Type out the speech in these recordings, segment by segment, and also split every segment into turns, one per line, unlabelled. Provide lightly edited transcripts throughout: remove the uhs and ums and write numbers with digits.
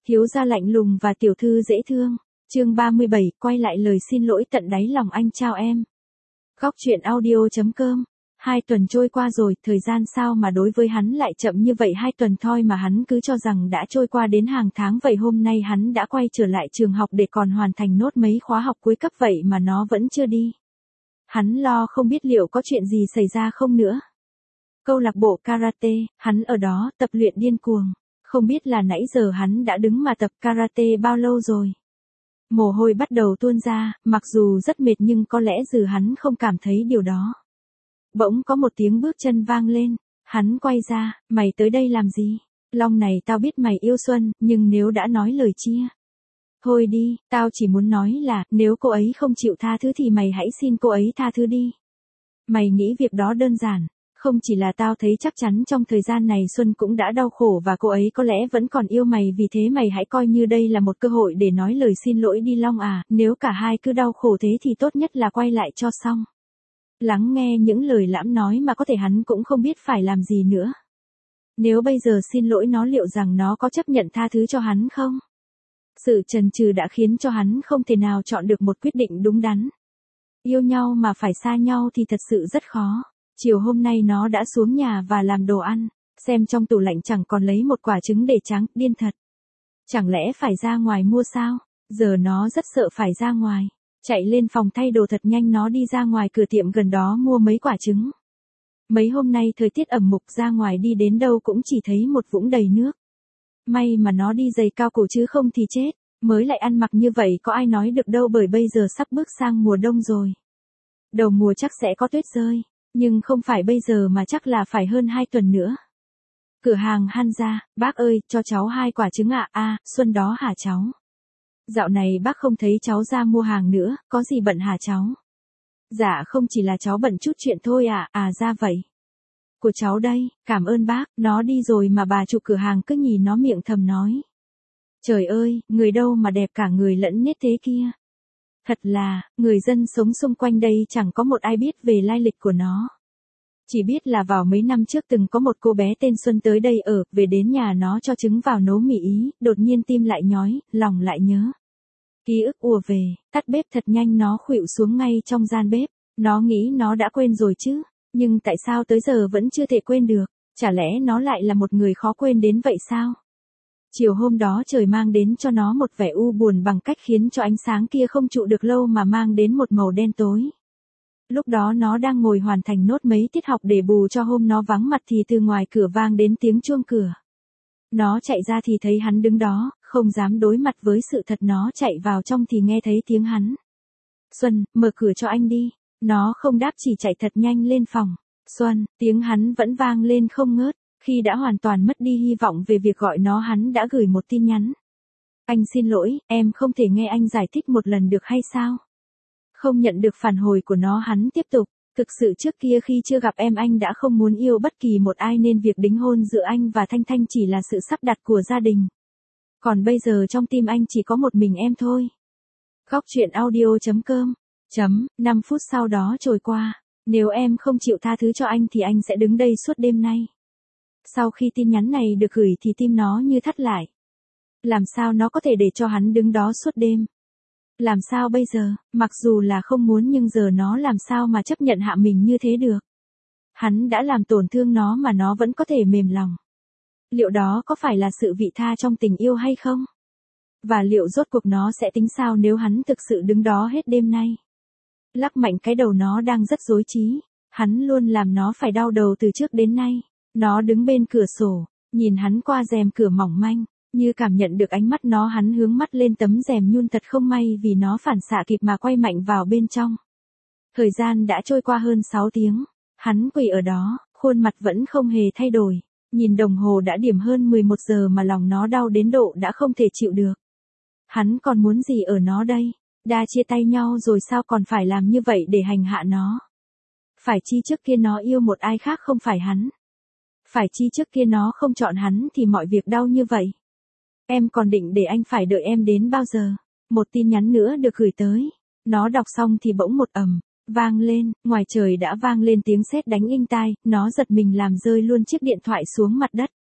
Thiếu gia lạnh lùng và tiểu thư dễ thương. Chương 37, quay lại lời xin lỗi tận đáy lòng anh chào em. Góc truyện audio.com. 2 tuần trôi qua rồi, thời gian sao mà đối với hắn lại chậm như vậy, 2 tuần thôi mà hắn cứ cho rằng đã trôi qua đến hàng tháng vậy. Hôm nay hắn đã quay trở lại trường học để còn hoàn thành nốt mấy khóa học cuối cấp vậy mà nó vẫn chưa đi. Hắn lo không biết liệu có chuyện gì xảy ra không nữa. Câu lạc bộ karate, hắn ở đó tập luyện điên cuồng. Không biết là nãy giờ hắn đã đứng mà tập karate bao lâu rồi. Mồ hôi bắt đầu tuôn ra, mặc dù rất mệt nhưng có lẽ dù hắn không cảm thấy điều đó. Bỗng có một tiếng bước chân vang lên, hắn quay ra, mày tới đây làm gì? Long này, tao biết mày yêu Xuân, nhưng nếu đã nói lời chia. Thôi đi, tao chỉ muốn nói là, nếu cô ấy không chịu tha thứ thì mày hãy xin cô ấy tha thứ đi. Mày nghĩ việc đó đơn giản. Không chỉ là tao thấy chắc chắn trong thời gian này Xuân cũng đã đau khổ và cô ấy có lẽ vẫn còn yêu mày, vì thế mày hãy coi như đây là một cơ hội để nói lời xin lỗi đi Long à, nếu cả hai cứ đau khổ thế thì tốt nhất là quay lại cho xong. Lắng nghe những lời lãm nói mà có thể hắn cũng không biết phải làm gì nữa. Nếu bây giờ xin lỗi nó liệu rằng nó có chấp nhận tha thứ cho hắn không? Sự chần chừ đã khiến cho hắn không thể nào chọn được một quyết định đúng đắn. Yêu nhau mà phải xa nhau thì thật sự rất khó. Chiều hôm nay nó đã xuống nhà và làm đồ ăn, xem trong tủ lạnh chẳng còn lấy một quả trứng để trắng, điên thật. Chẳng lẽ phải ra ngoài mua sao? Giờ nó rất sợ phải ra ngoài. Chạy lên phòng thay đồ thật nhanh, nó đi ra ngoài cửa tiệm gần đó mua mấy quả trứng. Mấy hôm nay thời tiết ẩm mục, ra ngoài đi đến đâu cũng chỉ thấy một vũng đầy nước. May mà nó đi giày cao cổ chứ không thì chết, mới lại ăn mặc như vậy có ai nói được đâu, bởi bây giờ sắp bước sang mùa đông rồi. Đầu mùa chắc sẽ có tuyết rơi. Nhưng không phải bây giờ mà chắc là phải hơn 2 tuần nữa. Cửa hàng Hanza, bác ơi, cho cháu 2 quả trứng ạ. À, Xuân đó hả cháu? Dạo này bác không thấy cháu ra mua hàng nữa, có gì bận hả cháu? Dạ không, chỉ là cháu bận chút chuyện thôi ạ. À ra vậy. Của cháu đây, cảm ơn bác. Nó đi rồi mà bà chủ cửa hàng cứ nhìn nó miệng thầm nói. Trời ơi, người đâu mà đẹp cả người lẫn nết thế kia. Thật là, người dân sống xung quanh đây chẳng có một ai biết về lai lịch của nó. Chỉ biết là vào mấy năm trước từng có một cô bé tên Xuân tới đây ở, về đến nhà nó cho trứng vào nấu mì Ý, đột nhiên tim lại nhói, lòng lại nhớ. Ký ức ùa về, tắt bếp thật nhanh, nó khuỵu xuống ngay trong gian bếp. Nó nghĩ nó đã quên rồi chứ, nhưng tại sao tới giờ vẫn chưa thể quên được, chả lẽ nó lại là một người khó quên đến vậy sao? Chiều hôm đó trời mang đến cho nó một vẻ u buồn bằng cách khiến cho ánh sáng kia không trụ được lâu mà mang đến một màu đen tối. Lúc đó nó đang ngồi hoàn thành nốt mấy tiết học để bù cho hôm nó vắng mặt thì từ ngoài cửa vang đến tiếng chuông cửa. Nó chạy ra thì thấy hắn đứng đó, không dám đối mặt với sự thật, nó chạy vào trong thì nghe thấy tiếng hắn. Xuân, mở cửa cho anh đi. Nó không đáp, chỉ chạy thật nhanh lên phòng. Xuân, tiếng hắn vẫn vang lên không ngớt. Khi đã hoàn toàn mất đi hy vọng về việc gọi nó, hắn đã gửi một tin nhắn. Anh xin lỗi, em không thể nghe anh giải thích một lần được hay sao? Không nhận được phản hồi của nó, hắn tiếp tục. Thực sự trước kia khi chưa gặp em anh đã không muốn yêu bất kỳ một ai, nên việc đính hôn giữa anh và Thanh Thanh chỉ là sự sắp đặt của gia đình. Còn bây giờ trong tim anh chỉ có một mình em thôi. Góc truyện audio.com. 5 phút sau đó trôi qua. Nếu em không chịu tha thứ cho anh thì anh sẽ đứng đây suốt đêm nay. Sau khi tin nhắn này được gửi thì tim nó như thắt lại. Làm sao nó có thể để cho hắn đứng đó suốt đêm? Làm sao bây giờ, mặc dù là không muốn nhưng giờ nó làm sao mà chấp nhận hạ mình như thế được? Hắn đã làm tổn thương nó mà nó vẫn có thể mềm lòng. Liệu đó có phải là sự vị tha trong tình yêu hay không? Và liệu rốt cuộc nó sẽ tính sao nếu hắn thực sự đứng đó hết đêm nay? Lắc mạnh cái đầu, nó đang rất rối trí. Hắn luôn làm nó phải đau đầu từ trước đến nay. Nó đứng bên cửa sổ, nhìn hắn qua rèm cửa mỏng manh, như cảm nhận được ánh mắt nó, hắn hướng mắt lên tấm rèm nhún, thật không may vì nó phản xạ kịp mà quay mạnh vào bên trong. Thời gian đã trôi qua hơn 6 tiếng, hắn quỳ ở đó, khuôn mặt vẫn không hề thay đổi, nhìn đồng hồ đã điểm hơn 11 giờ mà lòng nó đau đến độ đã không thể chịu được. Hắn còn muốn gì ở nó đây? Đã chia tay nhau rồi sao còn phải làm như vậy để hành hạ nó? Phải chi trước kia nó yêu một ai khác không phải hắn? Phải chi trước kia nó không chọn hắn thì mọi việc đau như vậy? Em còn định để anh phải đợi em đến bao giờ? Một tin nhắn nữa được gửi tới. Nó đọc xong thì bỗng một ầm vang lên, ngoài trời đã vang lên tiếng sét đánh inh tai, nó giật mình làm rơi luôn chiếc điện thoại xuống mặt đất.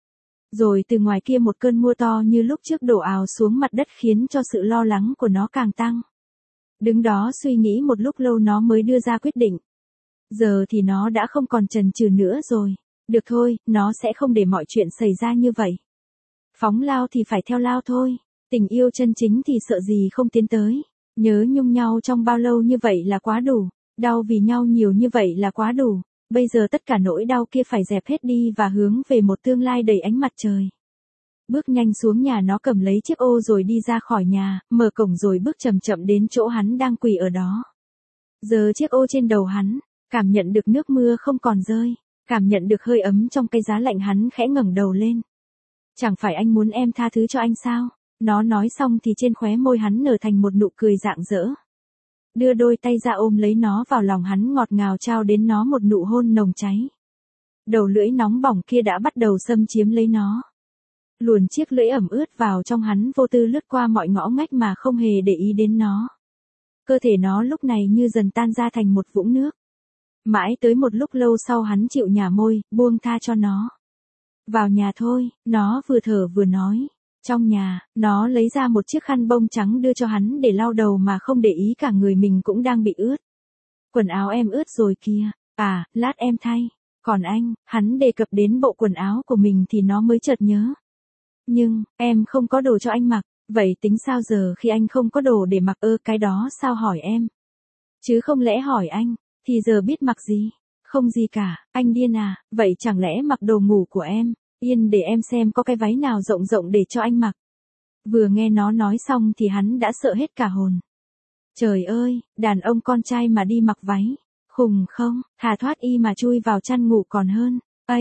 Rồi từ ngoài kia một cơn mưa to như lúc trước đổ ào xuống mặt đất khiến cho sự lo lắng của nó càng tăng. Đứng đó suy nghĩ một lúc lâu nó mới đưa ra quyết định. Giờ thì nó đã không còn chần chừ nữa rồi. Được thôi, nó sẽ không để mọi chuyện xảy ra như vậy. Phóng lao thì phải theo lao thôi. Tình yêu chân chính thì sợ gì không tiến tới. Nhớ nhung nhau trong bao lâu như vậy là quá đủ. Đau vì nhau nhiều như vậy là quá đủ. Bây giờ tất cả nỗi đau kia phải dẹp hết đi và hướng về một tương lai đầy ánh mặt trời. Bước nhanh xuống nhà nó cầm lấy chiếc ô rồi đi ra khỏi nhà, mở cổng rồi bước chậm chậm đến chỗ hắn đang quỳ ở đó. Giờ chiếc ô trên đầu hắn, cảm nhận được nước mưa không còn rơi, cảm nhận được hơi ấm trong cái giá lạnh hắn khẽ ngẩng đầu lên. Chẳng phải anh muốn em tha thứ cho anh sao? Nó nói xong thì trên khóe môi hắn nở thành một nụ cười rạng rỡ. Đưa đôi tay ra ôm lấy nó vào lòng hắn ngọt ngào trao đến nó một nụ hôn nồng cháy. Đầu lưỡi nóng bỏng kia đã bắt đầu xâm chiếm lấy nó. Luồn chiếc lưỡi ẩm ướt vào trong hắn vô tư lướt qua mọi ngõ ngách mà không hề để ý đến nó. Cơ thể nó lúc này như dần tan ra thành một vũng nước. Mãi tới một lúc lâu sau hắn chịu nhả môi, buông tha cho nó. Vào nhà thôi, nó vừa thở vừa nói. Trong nhà, nó lấy ra một chiếc khăn bông trắng đưa cho hắn để lau đầu mà không để ý cả người mình cũng đang bị ướt. Quần áo em ướt rồi kìa, lát em thay. Còn anh, hắn đề cập đến bộ quần áo của mình thì nó mới chợt nhớ. Nhưng, em không có đồ cho anh mặc, vậy tính sao giờ khi anh không có đồ để mặc cái đó sao hỏi em? Chứ không lẽ hỏi anh, thì giờ biết mặc gì? Không gì cả, anh điên à, vậy chẳng lẽ mặc đồ ngủ của em? Yên để em xem có cái váy nào rộng rộng để cho anh mặc. Vừa nghe nó nói xong thì hắn đã sợ hết cả hồn. Trời ơi, đàn ông con trai mà đi mặc váy. Khùng không, thà thoát y mà chui vào chăn ngủ còn hơn.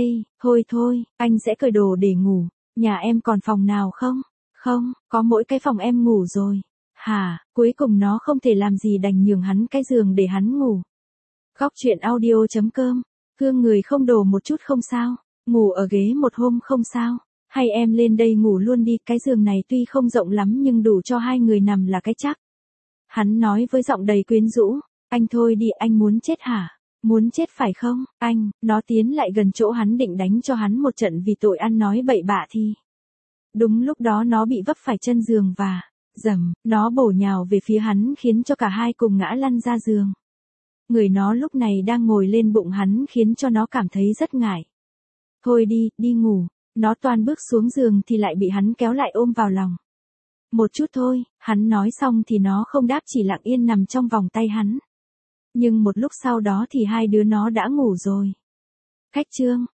Thôi, anh sẽ cởi đồ để ngủ. Nhà em còn phòng nào không? Không, có mỗi cái phòng em ngủ rồi. Hả, cuối cùng nó không thể làm gì đành nhường hắn cái giường để hắn ngủ. Góc truyện audio.com, thương người không đồ một chút không sao, ngủ ở ghế một hôm không sao, hay em lên đây ngủ luôn đi, cái giường này tuy không rộng lắm nhưng đủ cho hai người nằm là cái chắc. Hắn nói với giọng đầy quyến rũ, anh thôi đi, anh muốn chết hả? Muốn chết phải không, anh? Nó tiến lại gần chỗ hắn định đánh cho hắn một trận vì tội ăn nói bậy bạ thì. Đúng lúc đó nó bị vấp phải chân giường và, nó bổ nhào về phía hắn khiến cho cả hai cùng ngã lăn ra giường. Người nó lúc này đang ngồi lên bụng hắn khiến cho nó cảm thấy rất ngại. Thôi đi, đi ngủ. Nó toan bước xuống giường thì lại bị hắn kéo lại ôm vào lòng. Một chút thôi, hắn nói xong thì nó không đáp chỉ lặng yên nằm trong vòng tay hắn. Nhưng một lúc sau đó thì hai đứa nó đã ngủ rồi. Khách chương